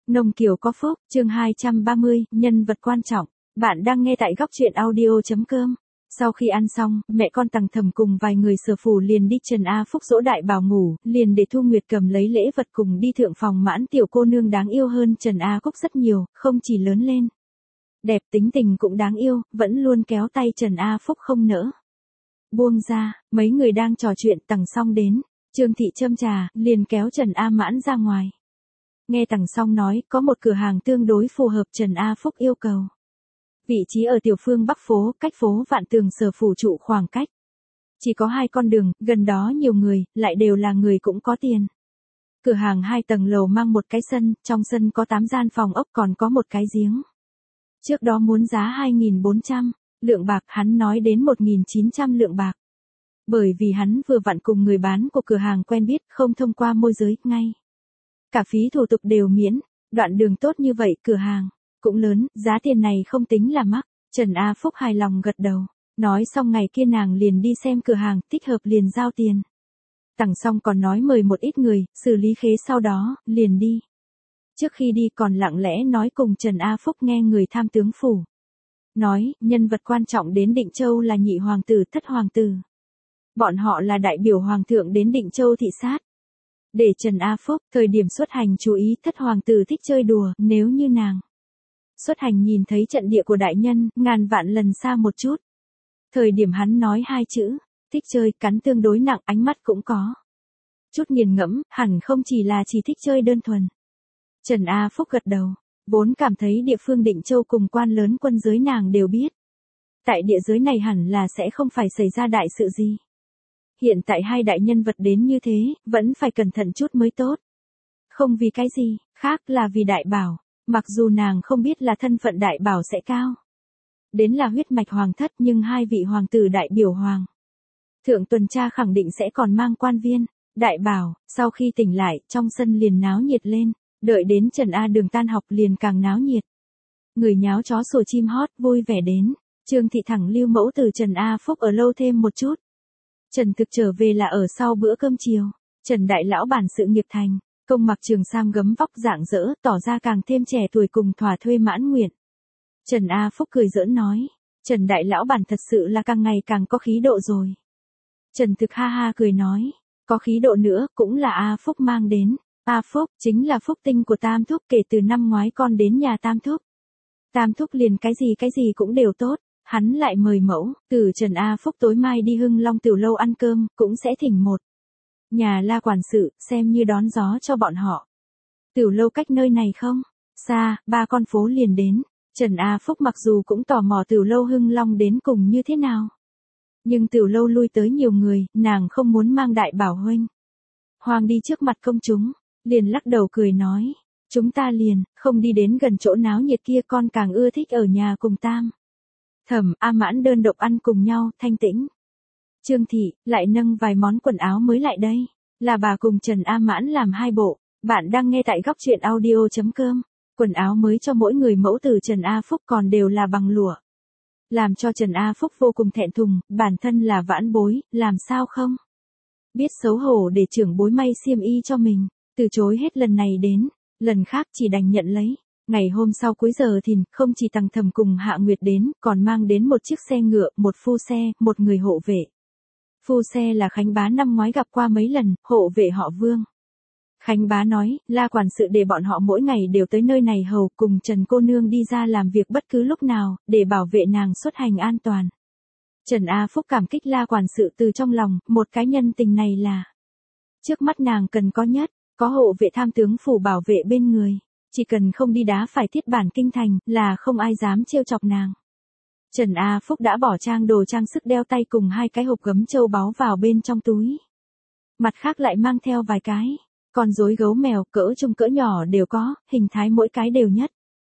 Nông Kiều có phúc, chương 230, nhân vật quan trọng. Bạn đang nghe tại góc truyện audio.com. Sau khi ăn xong, mẹ con Tằng Thầm cùng vài người Sở Phủ liền đi Trần A Phúc dỗ đại bảo ngủ, liền để Thu Nguyệt cầm lấy lễ vật cùng đi thượng phòng mãn tiểu cô nương đáng yêu hơn Trần A Phúc rất nhiều, không chỉ lớn lên. Đẹp tính tình cũng đáng yêu, vẫn luôn kéo tay Trần A Phúc không nỡ buông ra. Mấy người đang trò chuyện Tằng Song đến, Trương Thị châm trà, liền kéo Trần A Mãn ra ngoài. Nghe Tằng Song nói, có một cửa hàng tương đối phù hợp Trần A Phúc yêu cầu. Vị trí ở tiểu phương Bắc phố, cách phố Vạn Tường Sở Phủ trụ khoảng cách. Chỉ có 2 con đường, gần đó nhiều người, lại đều là người cũng có tiền. Cửa hàng 2 tầng lầu mang một cái sân, trong sân có 8 gian phòng ốc còn có một cái giếng. Trước đó muốn giá 2.400 lượng bạc, hắn nói đến 1.900 lượng bạc. Bởi vì hắn vừa vặn cùng người bán của cửa hàng quen biết, không thông qua môi giới, ngay cả phí thủ tục đều miễn. Đoạn đường tốt như vậy, cửa hàng cũng lớn, giá tiền này không tính là mắc. Trần A Phúc hài lòng gật đầu. Nói xong ngày kia nàng liền đi xem cửa hàng, thích hợp liền giao tiền. Tằng Song còn nói mời một ít người, xử lý khế sau đó, liền đi. Trước khi đi còn lặng lẽ nói cùng Trần A Phúc nghe người tham tướng phủ nói, nhân vật quan trọng đến Định Châu là nhị hoàng tử, thất hoàng tử. Bọn họ là đại biểu hoàng thượng đến Định Châu thị sát. Để Trần A Phúc, thời điểm xuất hành chú ý, thất hoàng tử thích chơi đùa, nếu như nàng xuất hành nhìn thấy trận địa của đại nhân, ngàn vạn lần xa một chút. Thời điểm hắn nói 2 chữ, thích chơi, cắn tương đối nặng, ánh mắt cũng có chút nghiền ngẫm, hẳn không chỉ là chỉ thích chơi đơn thuần. Trần A Phúc gật đầu, vốn cảm thấy địa phương Định Châu cùng quan lớn quân giới nàng đều biết. Tại địa giới này hẳn là sẽ không phải xảy ra đại sự gì. Hiện tại 2 đại nhân vật đến như thế, vẫn phải cẩn thận chút mới tốt. Không vì cái gì, khác là vì đại bảo, mặc dù nàng không biết là thân phận đại bảo sẽ cao. Đến là huyết mạch hoàng thất, nhưng 2 vị hoàng tử đại biểu hoàng thượng tuần tra khẳng định sẽ còn mang quan viên. Đại bảo, sau khi tỉnh lại, trong sân liền náo nhiệt lên, đợi đến Trần A Đường tan học liền càng náo nhiệt. Người nháo chó sủa chim hót, vui vẻ đến. Trương Thị thẳng lưu mẫu từ Trần A Phúc ở lâu thêm một chút. Trần Thực trở về là ở sau bữa cơm chiều. Trần Đại Lão bản sự nghiệp thành, công mặc trường sam gấm vóc rạng rỡ, tỏ ra càng thêm trẻ tuổi cùng thỏa thuê mãn nguyện. Trần A Phúc cười giỡn nói, Trần Đại Lão bản thật sự là càng ngày càng có khí độ rồi. Trần Thực ha ha cười nói, có khí độ nữa cũng là A Phúc mang đến. A Phúc chính là phúc tinh của Tam Thúc, kể từ năm ngoái con đến nhà Tam Thúc. Tam Thúc liền cái gì cũng đều tốt. Hắn lại mời mẫu, từ Trần A Phúc tối mai đi Hưng Long Tiểu Lâu ăn cơm, cũng sẽ thỉnh một nhà La quản sự, xem như đón gió cho bọn họ. Tiểu Lâu cách nơi này không xa, 3 con phố liền đến. Trần A Phúc mặc dù cũng tò mò Tiểu Lâu Hưng Long đến cùng như thế nào. Nhưng Tiểu Lâu lui tới nhiều người, nàng không muốn mang đại bảo huynh Hoàng đi trước mặt công chúng, liền lắc đầu cười nói, chúng ta liền không đi đến gần chỗ náo nhiệt kia, con càng ưa thích ở nhà cùng Tam Thẩm A Mãn đơn độc ăn cùng nhau, thanh tĩnh. Trương Thị lại nâng vài món quần áo mới lại đây, là bà cùng Trần A Mãn làm 2 bộ. Bạn đang nghe tại góc truyện audio.com. Quần áo mới cho mỗi người mẫu từ Trần A Phúc còn đều là bằng lụa, làm cho Trần A Phúc vô cùng thẹn thùng, bản thân là vãn bối, làm sao không biết xấu hổ để trưởng bối may xiêm y cho mình, từ chối hết lần này đến lần khác, chỉ đành nhận lấy. Ngày hôm sau cuối giờ thìn, không chỉ Tằng Thầm cùng Hạ Nguyệt đến, còn mang đến một chiếc xe ngựa, một phu xe, một người hộ vệ. Phu xe là Khánh Bá năm ngoái gặp qua mấy lần, hộ vệ họ Vương. Khánh Bá nói, La quản sự để bọn họ mỗi ngày đều tới nơi này hầu, cùng Trần cô nương đi ra làm việc bất cứ lúc nào, để bảo vệ nàng xuất hành an toàn. Trần A Phúc cảm kích La quản sự từ trong lòng, một cái nhân tình này là trước mắt nàng cần có nhất, có hộ vệ tham tướng phủ bảo vệ bên người. Chỉ cần không đi đá phải thiết bản kinh thành, là không ai dám trêu chọc nàng. Trần A Phúc đã bỏ trang đồ trang sức đeo tay cùng 2 cái hộp gấm châu báu vào bên trong túi. Mặt khác lại mang theo vài cái con rối gấu mèo, cỡ trung cỡ nhỏ đều có, hình thái mỗi cái đều nhất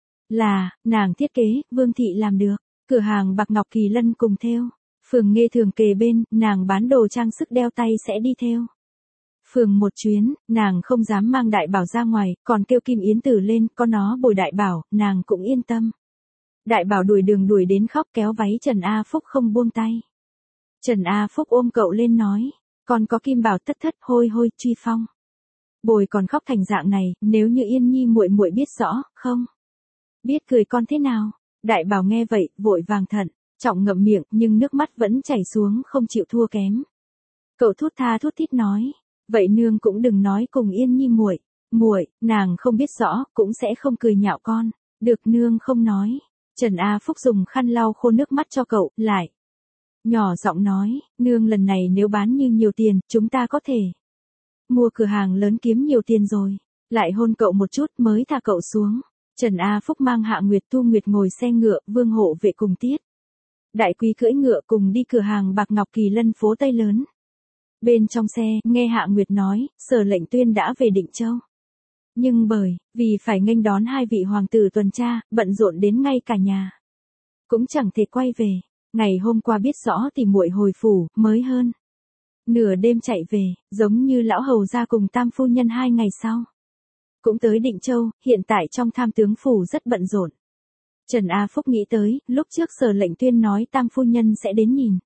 là nàng thiết kế, Vương Thị làm được. Cửa hàng bạc ngọc Kỳ Lân cùng thêu, phường Nghê Thường kề bên, nàng bán đồ trang sức đeo tay sẽ đi theo phường một chuyến. Nàng không dám mang đại bảo ra ngoài, còn kêu Kim Yến Tử lên, có nó bồi đại bảo, nàng cũng yên tâm. Đại bảo đuổi đường đuổi đến khóc, kéo váy Trần A Phúc không buông tay. Trần A Phúc ôm cậu lên nói, còn có Kim Bảo thất thất hôi hôi truy phong. Bồi còn khóc thành dạng này, nếu như Yên Nhi muội muội biết rõ, không? Biết cười con thế nào? Đại Bảo nghe vậy, vội vàng thận trọng ngậm miệng, nhưng nước mắt vẫn chảy xuống không chịu thua kém. Cậu thút tha thút thít nói, vậy nương cũng đừng nói cùng Yên Nhi muội, nàng không biết rõ, cũng sẽ không cười nhạo con. Được nương không nói. Trần A Phúc dùng khăn lau khô nước mắt cho cậu, lại nhỏ giọng nói, nương lần này nếu bán như nhiều tiền, chúng ta có thể mua cửa hàng lớn kiếm nhiều tiền rồi. Lại hôn cậu một chút mới thả cậu xuống. Trần A Phúc mang Hạ Nguyệt Thu Nguyệt ngồi xe ngựa, Vương hộ vệ cùng Tiết Đại Quý cưỡi ngựa cùng đi cửa hàng bạc Ngọc Kỳ Lân phố Tây Lớn. Bên trong xe, nghe Hạ Nguyệt nói, Sở Lệnh Tuyên đã về Định Châu. Nhưng vì phải nghênh đón hai vị hoàng tử tuần tra, bận rộn đến ngay cả nhà cũng chẳng thể quay về. Ngày hôm qua biết rõ thì muội hồi phủ, mới hơn nửa đêm chạy về, giống như lão hầu gia cùng tam phu nhân 2 ngày sau cũng tới Định Châu, hiện tại trong tham tướng phủ rất bận rộn. Trần A Phúc nghĩ tới, lúc trước Sở Lệnh Tuyên nói tam phu nhân sẽ đến nhìn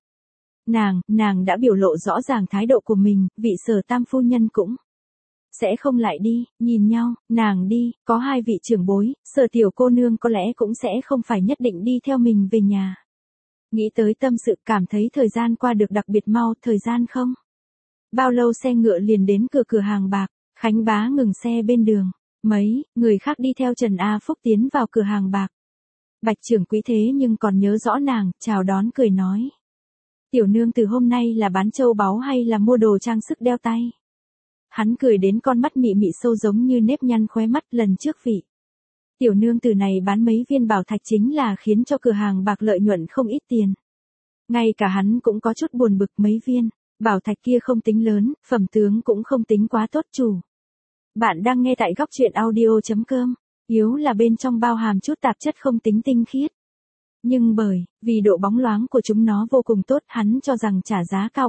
nàng đã biểu lộ rõ ràng thái độ của mình, vị Sở tam phu nhân cũng sẽ không lại đi. Nhìn nhau, nàng đi, có 2 vị trưởng bối, Sở tiểu cô nương có lẽ cũng sẽ không phải nhất định đi theo mình về nhà. Nghĩ tới tâm sự, cảm thấy thời gian qua được đặc biệt mau, thời gian không bao lâu xe ngựa liền đến cửa hàng bạc. Khánh Bá ngừng xe bên đường, mấy người khác đi theo Trần A Phúc tiến vào cửa hàng bạc. Bạch trưởng quỹ thế nhưng còn nhớ rõ nàng, chào đón cười nói, tiểu nương từ hôm nay là bán châu báu hay là mua đồ trang sức đeo tay? Hắn cười đến con mắt mị mị sâu giống như nếp nhăn khóe mắt. Lần trước vị tiểu nương từ này bán mấy viên bảo thạch chính là khiến cho cửa hàng bạc lợi nhuận không ít tiền. Ngay cả hắn cũng có chút buồn bực, mấy viên bảo thạch kia không tính lớn, phẩm tướng cũng không tính quá tốt. Chủ bạn đang nghe tại góc truyện audio.com. Yếu là bên trong bao hàm chút tạp chất không tính tinh khiết. Nhưng vì độ bóng loáng của chúng nó vô cùng tốt, hắn cho rằng trả giá cao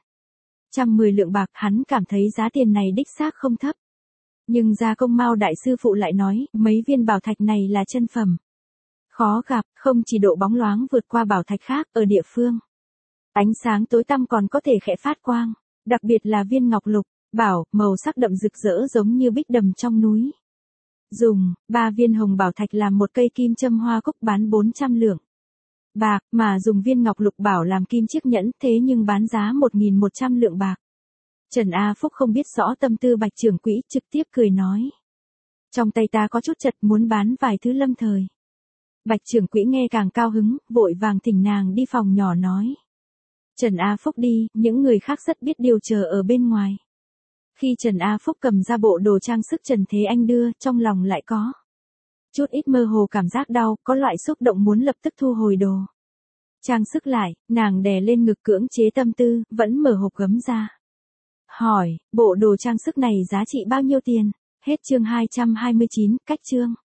410 lượng bạc, hắn cảm thấy giá tiền này đích xác không thấp. Nhưng Gia Công Mao đại sư phụ lại nói, mấy viên bảo thạch này là chân phẩm. Khó gặp, không chỉ độ bóng loáng vượt qua bảo thạch khác ở địa phương. Ánh sáng tối tăm còn có thể khẽ phát quang, đặc biệt là viên ngọc lục, bảo, màu sắc đậm rực rỡ giống như bích đầm trong núi. Dùng 3 viên hồng bảo thạch làm một cây kim châm hoa cúc bán 400 lượng bạc, mà dùng viên ngọc lục bảo làm kim chiếc nhẫn, thế nhưng bán giá 1.100 lượng bạc. Trần A Phúc không biết rõ tâm tư Bạch trưởng quỹ, trực tiếp cười nói, trong tay ta có chút chật, muốn bán vài thứ lâm thời. Bạch trưởng quỹ nghe càng cao hứng, vội vàng thỉnh nàng đi phòng nhỏ nói, Trần A Phúc đi, những người khác rất biết điều chờ ở bên ngoài. Khi Trần A Phúc cầm ra bộ đồ trang sức Trần Thế Anh đưa, trong lòng lại có chút ít mơ hồ cảm giác đau, có loại xúc động muốn lập tức thu hồi đồ trang sức lại. Nàng đè lên ngực cưỡng chế tâm tư, vẫn mở hộp gấm ra. Hỏi, bộ đồ trang sức này giá trị bao nhiêu tiền? Hết chương 229, cách chương.